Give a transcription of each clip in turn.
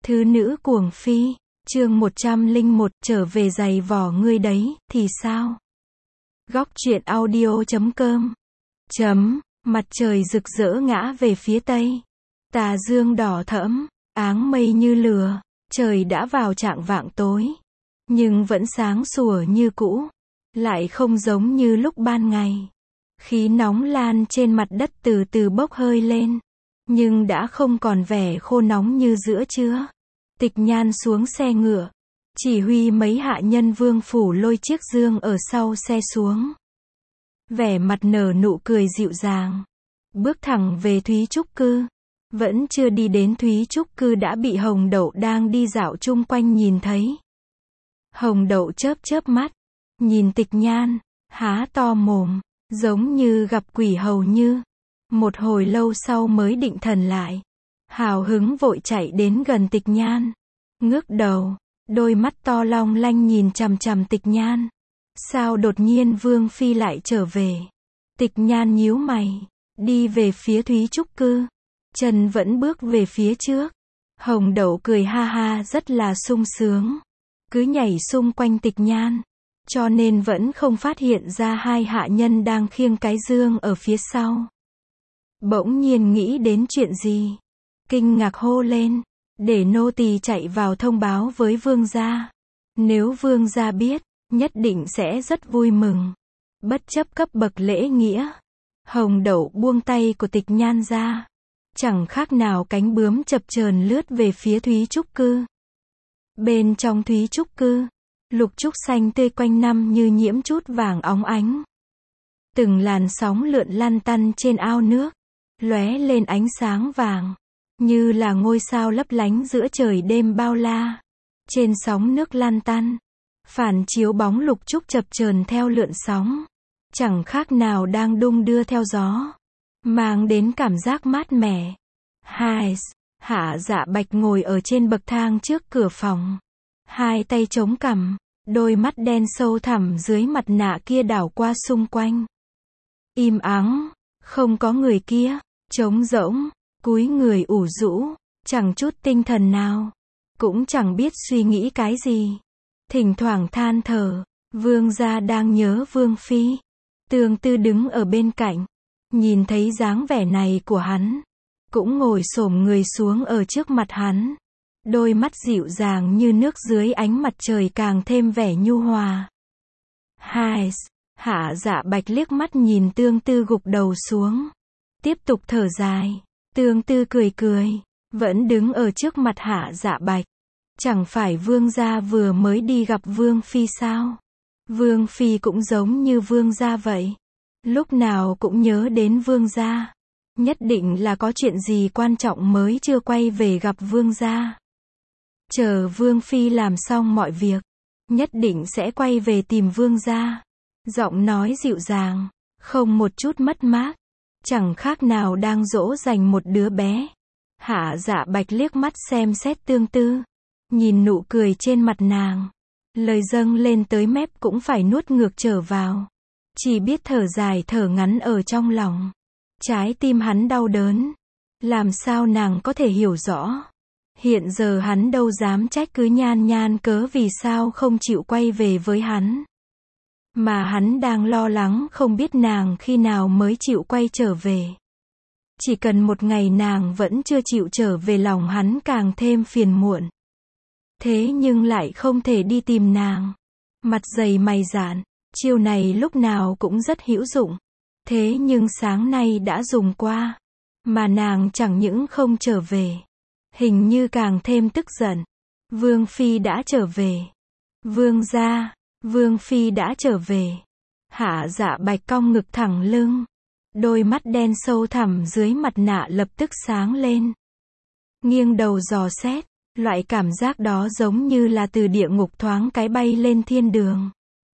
Thứ nữ cuồng phi, chương 101, trở về giày vò ngươi đấy, thì sao? Góc truyện audio.com. Mặt trời rực rỡ ngã về phía tây. Tà dương đỏ thẫm, áng mây như lửa, trời đã vào chạng vạng tối. Nhưng vẫn sáng sủa như cũ, lại không giống như lúc ban ngày. Khí nóng lan trên mặt đất từ từ bốc hơi lên, nhưng đã không còn vẻ khô nóng như giữa trưa. Tịch Nhan xuống xe ngựa, chỉ huy mấy hạ nhân Vương phủ lôi chiếc dương ở sau xe xuống. Vẻ mặt nở nụ cười dịu dàng, bước thẳng về Thúy Trúc Cư. Vẫn chưa đi đến Thúy Trúc Cư đã bị Hồng Đậu đang đi dạo chung quanh nhìn thấy. Hồng Đậu chớp chớp mắt, nhìn Tịch Nhan, há to mồm, giống như gặp quỷ hầu như. Một hồi lâu sau mới định thần lại, hào hứng vội chạy đến gần Tịch Nhan, ngước đầu, đôi mắt to long lanh nhìn chằm chằm Tịch Nhan. Sao đột nhiên Vương phi lại trở về? Tịch Nhan nhíu mày, đi về phía Thúy Trúc Cư, chân vẫn bước về phía trước. Hồng Đậu cười ha ha rất là sung sướng, cứ nhảy xung quanh Tịch Nhan, cho nên vẫn không phát hiện ra hai hạ nhân đang khiêng cái dương ở phía sau. Bỗng nhiên nghĩ đến chuyện gì, kinh ngạc hô lên, để nô tỳ chạy vào thông báo với vương gia. Nếu vương gia biết, nhất định sẽ rất vui mừng. Bất chấp cấp bậc lễ nghĩa, Hồng Đậu buông tay của Tịch Nhan ra, chẳng khác nào cánh bướm chập chờn lướt về phía Thúy Trúc Cư. Bên trong Thúy Trúc Cư, lục trúc xanh tươi quanh năm như nhiễm chút vàng óng ánh. Từng làn sóng lượn lăn tăn trên ao nước, lóe lên ánh sáng vàng, như là ngôi sao lấp lánh giữa trời đêm bao la. Trên sóng nước lăn tăn, phản chiếu bóng lục trúc chập chờn theo lượn sóng, chẳng khác nào đang đung đưa theo gió, mang đến cảm giác mát mẻ. Hạ Dạ Bạch ngồi ở trên bậc thang trước cửa phòng, hai tay chống cằm, đôi mắt đen sâu thẳm dưới mặt nạ kia đảo qua xung quanh. Im ắng, không có người kia, trống rỗng, cúi người ủ rũ, chẳng chút tinh thần nào, cũng chẳng biết suy nghĩ cái gì. Thỉnh thoảng than thở, vương gia đang nhớ vương phi. Tương Tư đứng ở bên cạnh, nhìn thấy dáng vẻ này của hắn, cũng ngồi xổm người xuống ở trước mặt hắn. Đôi mắt dịu dàng như nước dưới ánh mặt trời càng thêm vẻ nhu hòa. Hạ Dạ Bạch liếc mắt nhìn Tương Tư gục đầu xuống, tiếp tục thở dài. Tương Tư cười cười, vẫn đứng ở trước mặt Hạ Dạ Bạch. Chẳng phải vương gia vừa mới đi gặp vương phi sao? Vương phi cũng giống như vương gia vậy, lúc nào cũng nhớ đến vương gia. Nhất định là có chuyện gì quan trọng mới chưa quay về gặp vương gia. Chờ vương phi làm xong mọi việc, nhất định sẽ quay về tìm vương gia. Giọng nói dịu dàng, không một chút mất mát, chẳng khác nào đang dỗ dành một đứa bé. Hạ Dạ Bạch liếc mắt xem xét Tương Tư, nhìn nụ cười trên mặt nàng, lời dâng lên tới mép cũng phải nuốt ngược trở vào, chỉ biết thở dài thở ngắn ở trong lòng. Trái tim hắn đau đớn, làm sao nàng có thể hiểu rõ. Hiện giờ hắn đâu dám trách cứ Nhan Nhan cớ vì sao không chịu quay về với hắn, mà hắn đang lo lắng không biết nàng khi nào mới chịu quay trở về. Chỉ cần một ngày nàng vẫn chưa chịu trở về lòng hắn càng thêm phiền muộn. Thế nhưng lại không thể đi tìm nàng. Mặt dày mày dạn, chiêu này lúc nào cũng rất hữu dụng. Thế nhưng sáng nay đã dùng qua, mà nàng chẳng những không trở về, hình như càng thêm tức giận. Vương phi đã trở về. Vương gia, vương phi đã trở về. Hạ Dạ Bạch cong ngực thẳng lưng, đôi mắt đen sâu thẳm dưới mặt nạ lập tức sáng lên. Nghiêng đầu dò xét, loại cảm giác đó giống như là từ địa ngục thoáng cái bay lên thiên đường.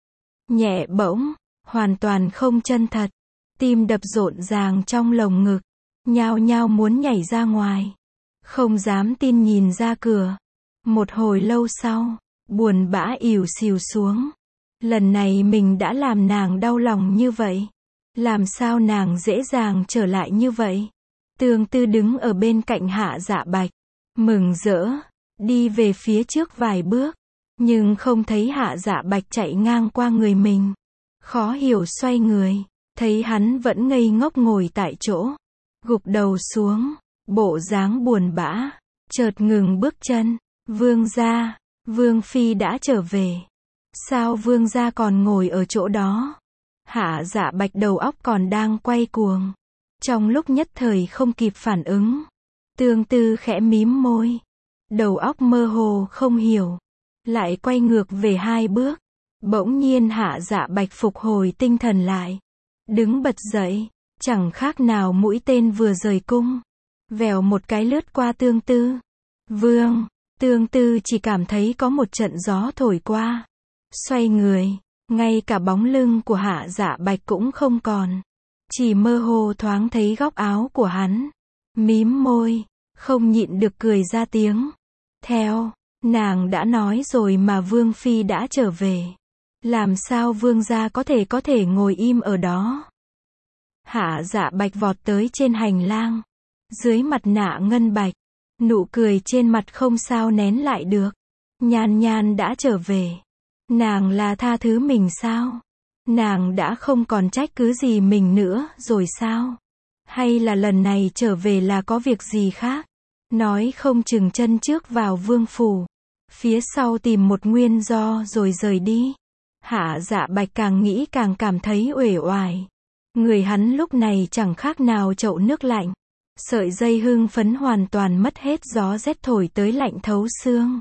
Nhẹ bỗng, hoàn toàn không chân thật. Tim đập rộn ràng trong lồng ngực, nhao nhao muốn nhảy ra ngoài. Không dám tin nhìn ra cửa. Một hồi lâu sau, buồn bã ỉu xìu xuống. Lần này mình đã làm nàng đau lòng như vậy. Làm sao nàng dễ dàng trở lại như vậy? Tương Tư đứng ở bên cạnh Hạ Dạ Bạch, mừng rỡ, đi về phía trước vài bước, nhưng không thấy Hạ Dạ Bạch chạy ngang qua người mình. Khó hiểu xoay người, thấy hắn vẫn ngây ngốc ngồi tại chỗ, gục đầu xuống, bộ dáng buồn bã, chợt ngừng bước chân. Vương gia, Vương phi đã trở về. Sao vương gia còn ngồi ở chỗ đó? Hạ Dạ Bạch đầu óc còn đang quay cuồng, trong lúc nhất thời không kịp phản ứng. Tương Tư khẽ mím môi, đầu óc mơ hồ không hiểu, lại quay ngược về 2 bước. Bỗng nhiên Hạ Dạ Bạch phục hồi tinh thần lại, đứng bật dậy, chẳng khác nào mũi tên vừa rời cung, vèo một cái lướt qua Tương Tư. Vương, Tương Tư chỉ cảm thấy có một trận gió thổi qua, xoay người, ngay cả bóng lưng của Hạ Dạ Bạch cũng không còn, chỉ mơ hồ thoáng thấy góc áo của hắn. Mím môi, không nhịn được cười ra tiếng. Theo, nàng đã nói rồi mà Vương phi đã trở về, làm sao vương gia có thể ngồi im ở đó? Hạ Dạ Bạch vọt tới trên hành lang, dưới mặt nạ ngân bạch, nụ cười trên mặt không sao nén lại được. Nhan Nhan đã trở về, nàng là tha thứ mình sao? Nàng đã không còn trách cứ gì mình nữa rồi sao? Hay là lần này trở về là có việc gì khác? Nói không chừng chân trước vào vương phủ, phía sau tìm một nguyên do rồi rời đi. Hạ Dạ Bạch càng nghĩ càng cảm thấy uể oải. Người hắn lúc này chẳng khác nào chậu nước lạnh. Sợi dây hưng phấn hoàn toàn mất hết, gió rét thổi tới lạnh thấu xương.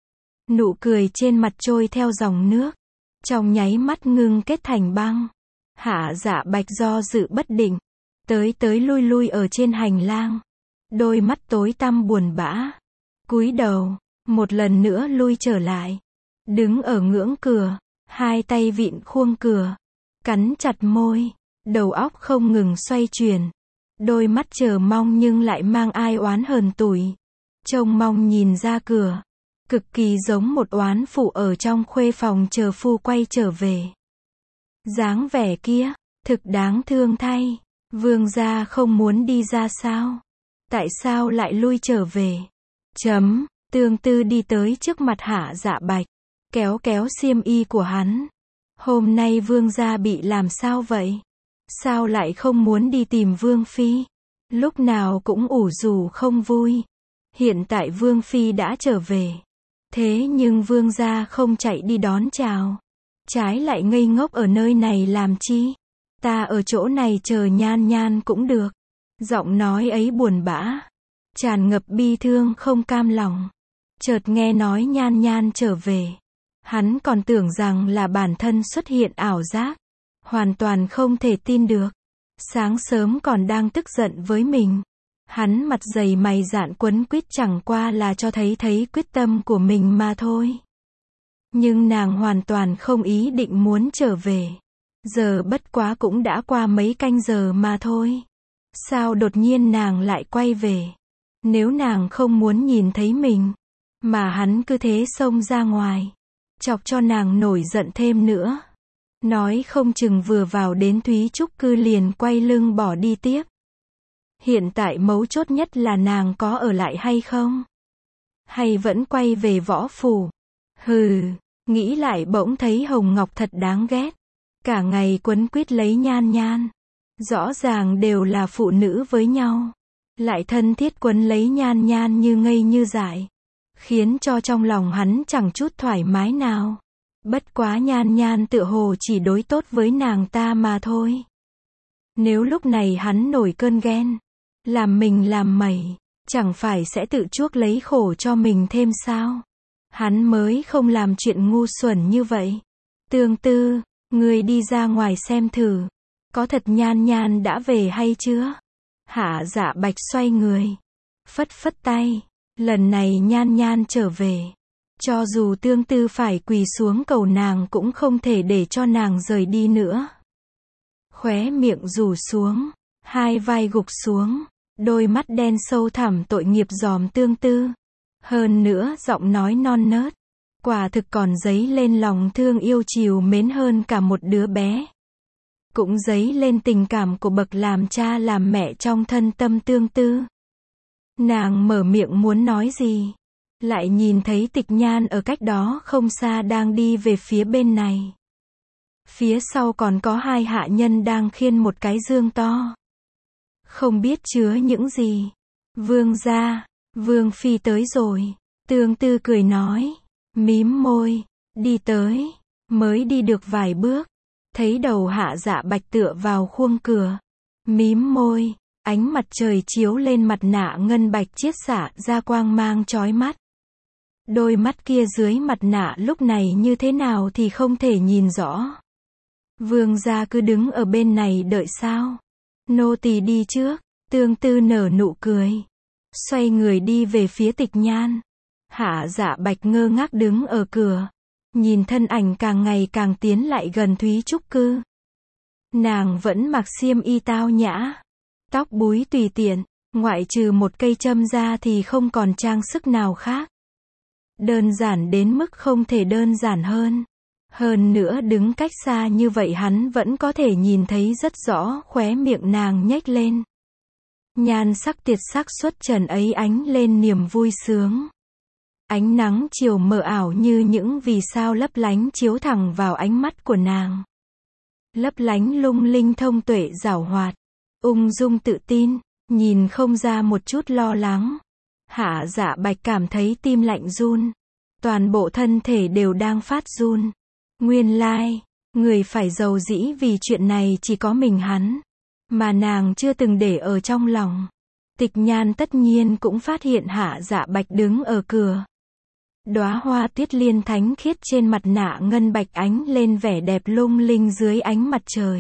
Nụ cười trên mặt trôi theo dòng nước, trong nháy mắt ngưng kết thành băng. Hạ Dạ Bạch do dự bất định, tới lui ở trên hành lang, đôi mắt tối tăm buồn bã, cúi đầu, một lần nữa lui trở lại, đứng ở ngưỡng cửa, 2 tay vịn khuôn cửa, cắn chặt môi, đầu óc không ngừng xoay chuyển, đôi mắt chờ mong nhưng lại mang ai oán hờn tủi, trông mong nhìn ra cửa, cực kỳ giống một oán phụ ở trong khuê phòng chờ phu quay trở về. Dáng vẻ kia, thực đáng thương thay. Vương gia không muốn đi ra sao? Tại sao lại lui trở về? Tương Tư đi tới trước mặt Hạ Dạ Bạch, kéo xiêm y của hắn. Hôm nay vương gia bị làm sao vậy? Sao lại không muốn đi tìm vương phi? Lúc nào cũng ủ rũ không vui. Hiện tại vương phi đã trở về, thế nhưng vương gia không chạy đi đón chào, trái lại ngây ngốc ở nơi này làm chi? Ta ở chỗ này chờ Nhan Nhan cũng được. Giọng nói ấy buồn bã, tràn ngập bi thương không cam lòng. Chợt nghe nói Nhan Nhan trở về, hắn còn tưởng rằng là bản thân xuất hiện ảo giác, hoàn toàn không thể tin được. Sáng sớm còn đang tức giận với mình, hắn mặt dày mày dạn quấn quýt chẳng qua là cho thấy quyết tâm của mình mà thôi. Nhưng nàng hoàn toàn không ý định muốn trở về. Giờ bất quá cũng đã qua mấy canh giờ mà thôi. Sao đột nhiên nàng lại quay về? Nếu nàng không muốn nhìn thấy mình, mà hắn cứ thế xông ra ngoài, chọc cho nàng nổi giận thêm nữa, nói không chừng vừa vào đến Thúy Trúc Cư liền quay lưng bỏ đi tiếp. Hiện tại mấu chốt nhất là nàng có ở lại hay không? Hay vẫn quay về võ phủ? Hừ, nghĩ lại bỗng thấy Hồng Ngọc thật đáng ghét. Cả ngày quấn quýt lấy Nhan Nhan. Rõ ràng đều là phụ nữ với nhau, lại thân thiết quấn lấy Nhan Nhan như ngây như dại, khiến cho trong lòng hắn chẳng chút thoải mái nào. Bất quá Nhan Nhan tựa hồ chỉ đối tốt với nàng ta mà thôi. Nếu lúc này hắn nổi cơn ghen, làm mình làm mẩy, chẳng phải sẽ tự chuốc lấy khổ cho mình thêm sao? Hắn mới không làm chuyện ngu xuẩn như vậy. Tương Tư, ngươi đi ra ngoài xem thử, có thật Nhan Nhan đã về hay chưa? Hạ Dạ Bạch xoay người, phất tay, lần này Nhan Nhan trở về, cho dù Tương Tư phải quỳ xuống cầu nàng cũng không thể để cho nàng rời đi nữa. Khóe miệng rủ xuống, 2 vai gục xuống, đôi mắt đen sâu thẳm tội nghiệp dòm Tương Tư. Hơn nữa giọng nói non nớt, quả thực còn dấy lên lòng thương yêu trìu mến hơn cả một đứa bé. Cũng dấy lên tình cảm của bậc làm cha làm mẹ trong thân tâm Tương Tư. Nàng mở miệng muốn nói gì, lại nhìn thấy Tịch Nhan ở cách đó không xa đang đi về phía bên này. Phía sau còn có hai hạ nhân đang khiêng một cái dương to. Không biết chứa những gì. Vương gia, Vương phi tới rồi. Tương Tư cười nói, mím môi, đi tới, mới đi được vài bước, thấy đầu Hạ Dạ Bạch tựa vào khuôn cửa, mím môi, ánh mặt trời chiếu lên mặt nạ ngân bạch chiết xạ ra quang mang chói mắt. Đôi mắt kia dưới mặt nạ lúc này như thế nào thì không thể nhìn rõ. Vương gia cứ đứng ở bên này đợi sao? Nô tỳ đi trước. Tương Tư nở nụ cười, xoay người đi về phía Tịch Nhan. Hạ Dạ Bạch ngơ ngác đứng ở cửa, nhìn thân ảnh càng ngày càng tiến lại gần Thúy Trúc Cư. Nàng vẫn mặc xiêm y tao nhã, tóc búi tùy tiện, ngoại trừ một cây châm ra thì không còn trang sức nào khác. Đơn giản đến mức không thể đơn giản hơn. Hơn nữa đứng cách xa như vậy hắn vẫn có thể nhìn thấy rất rõ khóe miệng nàng nhếch lên. Nhan sắc tuyệt sắc xuất trần ấy ánh lên niềm vui sướng. Ánh nắng chiều mờ ảo như những vì sao lấp lánh chiếu thẳng vào ánh mắt của nàng. Lấp lánh lung linh thông tuệ giảo hoạt, ung dung tự tin, nhìn không ra một chút lo lắng. Hạ Dạ Bạch cảm thấy tim lạnh run, toàn bộ thân thể đều đang phát run. Nguyên lai, người phải giàu dĩ vì chuyện này chỉ có mình hắn, mà nàng chưa từng để ở trong lòng. Tịch Nhan tất nhiên cũng phát hiện Hạ Dạ Bạch đứng ở cửa. Đóa hoa tuyết liên thánh khiết trên mặt nạ ngân bạch ánh lên vẻ đẹp lung linh dưới ánh mặt trời.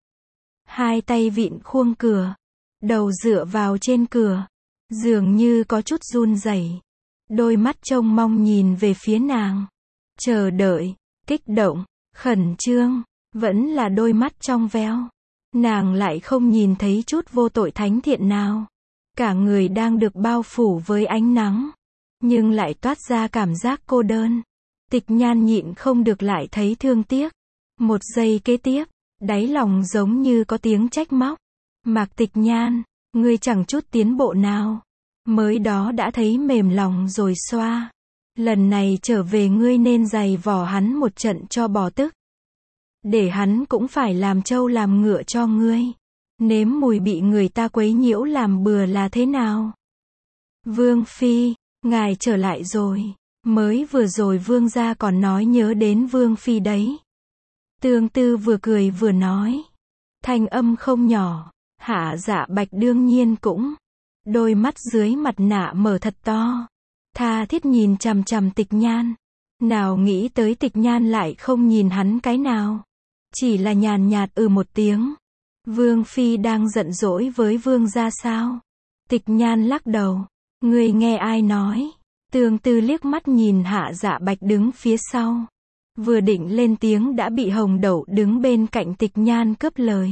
Hai tay vịn khuôn cửa, đầu dựa vào trên cửa, dường như có chút run rẩy. Đôi mắt trông mong nhìn về phía nàng, chờ đợi, kích động, khẩn trương, vẫn là đôi mắt trong veo. Nàng lại không nhìn thấy chút vô tội thánh thiện nào. Cả người đang được bao phủ với ánh nắng, nhưng lại toát ra cảm giác cô đơn. Tịch Nhan nhịn không được lại thấy thương tiếc. Một giây kế tiếp, đáy lòng giống như có tiếng trách móc. Mạc Tịch Nhan, ngươi chẳng chút tiến bộ nào. Mới đó đã thấy mềm lòng rồi xoa. Lần này trở về ngươi nên giày vò hắn một trận cho bỏ tức. Để hắn cũng phải làm trâu làm ngựa cho ngươi. Nếm mùi bị người ta quấy nhiễu làm bừa là thế nào? Vương phi, ngài trở lại rồi. Mới vừa rồi vương gia còn nói nhớ đến vương phi đấy. Tương Tư vừa cười vừa nói. Thanh âm không nhỏ. Hạ Dạ Bạch đương nhiên cũng. Đôi mắt dưới mặt nạ mở thật to. Tha thiết nhìn chằm chằm Tịch Nhan. Nào nghĩ tới Tịch Nhan lại không nhìn hắn cái nào. Chỉ là nhàn nhạt một tiếng. Vương phi đang giận dỗi với vương gia sao? Tịch Nhan lắc đầu. Ngươi nghe ai nói? Tương Tư liếc mắt nhìn Hạ Dạ Bạch đứng phía sau. Vừa định lên tiếng đã bị Hồng Đậu đứng bên cạnh Tịch Nhan cướp lời.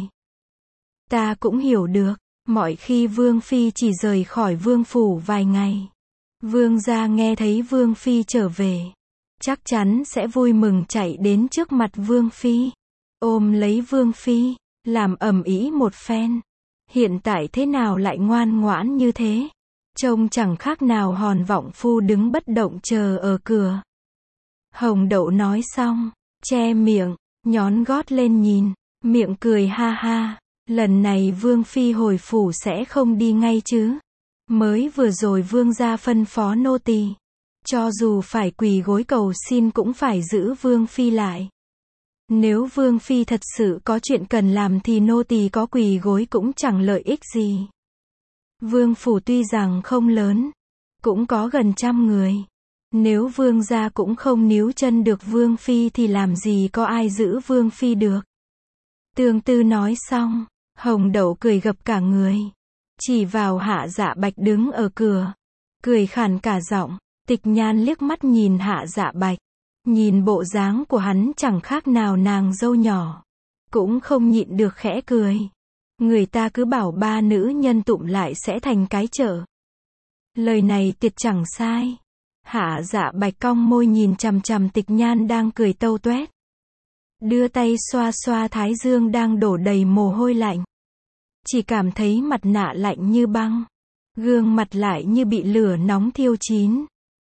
Ta cũng hiểu được, mọi khi vương phi chỉ rời khỏi vương phủ vài ngày. Vương gia nghe thấy vương phi trở về, chắc chắn sẽ vui mừng chạy đến trước mặt vương phi, ôm lấy vương phi, làm ầm ĩ một phen. Hiện tại thế nào lại ngoan ngoãn như thế? Trông chẳng khác nào hòn vọng phu đứng bất động chờ ở cửa. Hồng Đậu nói xong, che miệng, nhón gót lên nhìn, miệng cười ha ha. Lần này vương phi hồi phủ sẽ không đi ngay chứ? Mới vừa rồi vương gia phân phó nô tỳ, cho dù phải quỳ gối cầu xin cũng phải giữ vương phi lại. Nếu vương phi thật sự có chuyện cần làm thì nô tỳ có quỳ gối cũng chẳng lợi ích gì. Vương phủ tuy rằng không lớn, cũng có gần 100 người. Nếu vương gia cũng không níu chân được vương phi thì làm gì có ai giữ vương phi được. Tương Tư nói xong, Hồng Đậu cười gập cả người, chỉ vào Hạ Dạ Bạch đứng ở cửa, cười khàn cả giọng. Tịch Nhan liếc mắt nhìn Hạ Dạ Bạch, nhìn bộ dáng của hắn chẳng khác nào nàng dâu nhỏ, cũng không nhịn được khẽ cười. Người ta cứ bảo ba nữ nhân tụm lại sẽ thành cái chợ. Lời này tuyệt chẳng sai. Hạ Dạ Bạch cong môi nhìn chằm chằm Tịch Nhan đang cười tâu toét, đưa tay xoa xoa thái dương đang đổ đầy mồ hôi lạnh. Chỉ cảm thấy mặt nạ lạnh như băng, gương mặt lại như bị lửa nóng thiêu chín.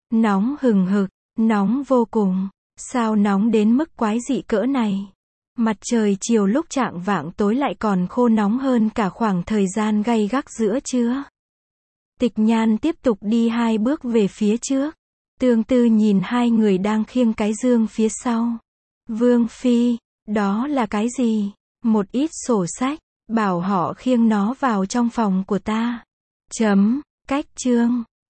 Nóng hừng hực, nóng vô cùng. Sao nóng đến mức quái dị cỡ này? Mặt trời chiều lúc chạng vạng tối lại còn khô nóng hơn cả khoảng thời gian gay gắt giữa trưa. Tịch Nhan tiếp tục đi 2 bước về phía trước. Tương Tư nhìn 2 người đang khiêng cái dương phía sau. Vương Phi, đó là cái gì? Một ít sổ sách, bảo họ khiêng nó vào trong phòng của ta. Cách chương